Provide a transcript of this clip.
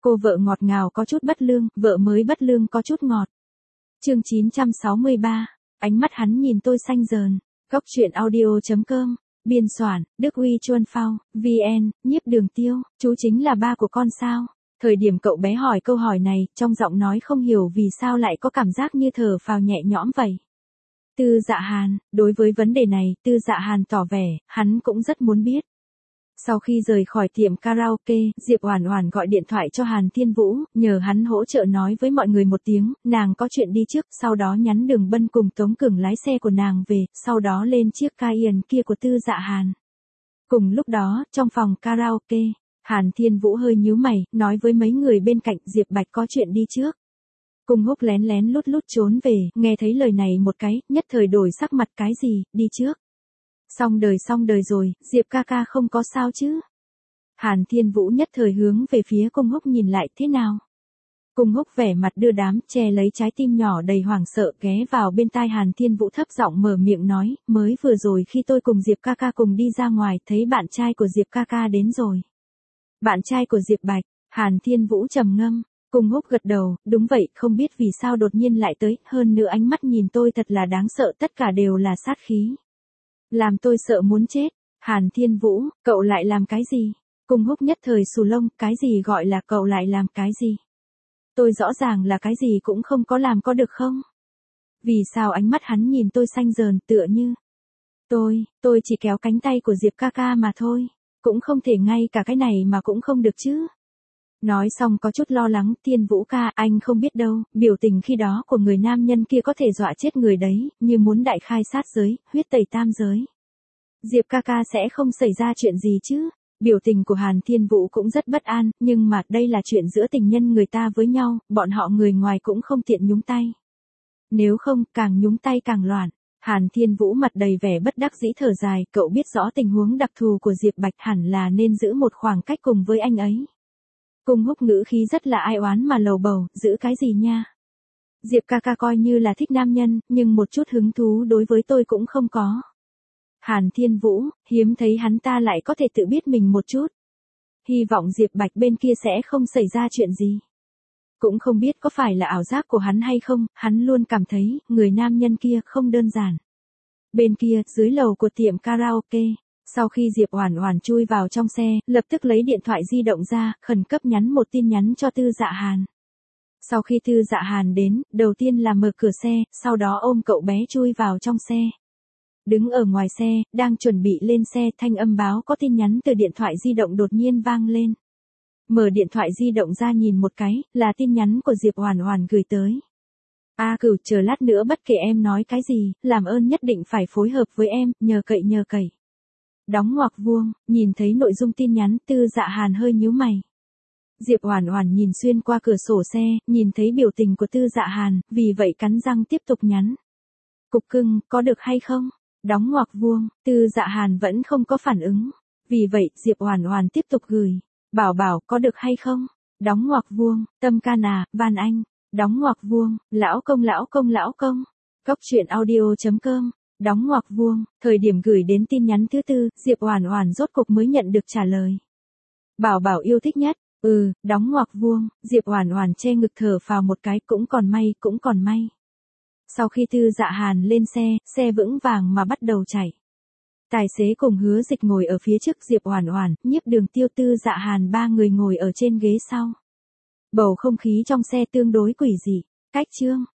Cô vợ ngọt ngào có chút bất lương, vợ mới bất lương có chút ngọt. Chương 963, ánh mắt hắn nhìn tôi xanh dờn. Góc truyện audio.com, biên soạn, Đức Huy Chuân Phao, VN, Nhiếp Đường Tiêu, chú chính là ba của con sao? Thời điểm cậu bé hỏi câu hỏi này, trong giọng nói không hiểu vì sao lại có cảm giác như thở phào nhẹ nhõm vậy. Tư Dạ Hàn, đối với vấn đề này, Tư Dạ Hàn tỏ vẻ, hắn cũng rất muốn biết. Sau khi rời khỏi tiệm karaoke, Diệp Oản Oản gọi điện thoại cho Hàn Thiên Vũ, nhờ hắn hỗ trợ nói với mọi người một tiếng, nàng có chuyện đi trước, sau đó nhắn Đường Bân cùng Tống Cường lái xe của nàng về, sau đó lên chiếc Cayenne kia của Tư Dạ Hàn. Cùng lúc đó, trong phòng karaoke, Hàn Thiên Vũ hơi nhíu mày, nói với mấy người bên cạnh Diệp Bạch có chuyện đi trước. Cung Húc lén lén lút lút trốn về, nghe thấy lời này một cái, nhất thời đổi sắc mặt cái gì, đi trước. Xong đời rồi, Diệp ca ca không có sao chứ. Hàn Thiên Vũ nhất thời hướng về phía Cung Húc nhìn lại thế nào. Cung Húc vẻ mặt đưa đám, che lấy trái tim nhỏ đầy hoảng sợ ghé vào bên tai Hàn Thiên Vũ thấp giọng mở miệng nói, mới vừa rồi khi tôi cùng Diệp ca ca cùng đi ra ngoài thấy bạn trai của Diệp ca ca đến rồi. Bạn trai của Diệp Bạch, Hàn Thiên Vũ trầm ngâm. Cung Húc gật đầu, đúng vậy, không biết vì sao đột nhiên lại tới, hơn nữa ánh mắt nhìn tôi thật là đáng sợ, tất cả đều là sát khí. Làm tôi sợ muốn chết. Hàn Thiên Vũ, cậu lại làm cái gì? Cung Húc nhất thời xù lông, cái gì gọi là cậu lại làm cái gì? Tôi rõ ràng là cái gì cũng không có làm có được không? Vì sao ánh mắt hắn nhìn tôi xanh dờn tựa như. Tôi chỉ kéo cánh tay của Diệp ca ca mà thôi. Cũng không thể ngay cả cái này mà cũng không được chứ. Nói xong có chút lo lắng, Thiên Vũ ca, anh không biết đâu, biểu tình khi đó của người nam nhân kia có thể dọa chết người đấy, như muốn đại khai sát giới, huyết tẩy tam giới. Diệp ca ca sẽ không xảy ra chuyện gì chứ? Biểu tình của Hàn Thiên Vũ cũng rất bất an, nhưng mà đây là chuyện giữa tình nhân người ta với nhau, bọn họ người ngoài cũng không tiện nhúng tay. Nếu không, càng nhúng tay càng loạn. Hàn Thiên Vũ mặt đầy vẻ bất đắc dĩ thở dài, cậu biết rõ tình huống đặc thù của Diệp Bạch hẳn là nên giữ một khoảng cách cùng với anh ấy. Cung Húc ngữ khí rất là ai oán mà lầu bầu, giữ cái gì nha? Diệp ca ca coi như là thích nam nhân, nhưng một chút hứng thú đối với tôi cũng không có. Hàn Thiên Vũ, hiếm thấy hắn ta lại có thể tự biết mình một chút. Hy vọng Diệp Bạch bên kia sẽ không xảy ra chuyện gì. Cũng không biết có phải là ảo giác của hắn hay không, hắn luôn cảm thấy, người nam nhân kia không đơn giản. Bên kia, dưới lầu của tiệm karaoke. Sau khi Diệp Oản Oản chui vào trong xe, lập tức lấy điện thoại di động ra, khẩn cấp nhắn một tin nhắn cho Tư Dạ Hàn. Sau khi Tư Dạ Hàn đến, đầu tiên là mở cửa xe, sau đó ôm cậu bé chui vào trong xe. Đứng ở ngoài xe, đang chuẩn bị lên xe, thanh âm báo có tin nhắn từ điện thoại di động đột nhiên vang lên. Mở điện thoại di động ra nhìn một cái, là tin nhắn của Diệp Oản Oản gửi tới. A Cửu, chờ lát nữa bất kể em nói cái gì, làm ơn nhất định phải phối hợp với em, nhờ cậy. Đóng ngoặc vuông, nhìn thấy nội dung tin nhắn, Tư Dạ Hàn hơi nhíu mày. Diệp Oản Oản nhìn xuyên qua cửa sổ xe, nhìn thấy biểu tình của Tư Dạ Hàn, vì vậy cắn răng tiếp tục nhắn. Cục cưng, có được hay không? Đóng ngoặc vuông, Tư Dạ Hàn vẫn không có phản ứng. Vì vậy, Diệp Oản Oản tiếp tục gửi. Bảo, có được hay không? Đóng ngoặc vuông, Tâm can à, van anh. Đóng ngoặc vuông, lão công. Góc truyện audio.com. Đóng ngoặc vuông, thời điểm gửi đến tin nhắn thứ tư, Diệp Oản Oản rốt cục mới nhận được trả lời. Bảo yêu thích nhất, đóng ngoặc vuông, Diệp Oản Oản che ngực thở phào một cái, cũng còn may. Sau khi Tư Dạ Hàn lên xe vững vàng mà bắt đầu chạy. Tài xế cùng Hứa Dịch ngồi ở phía trước Diệp Oản Oản, Nhiếp Đường Tiêu, Tư Dạ Hàn ba người ngồi ở trên ghế sau. Bầu không khí trong xe tương đối quỷ dị. Cách chương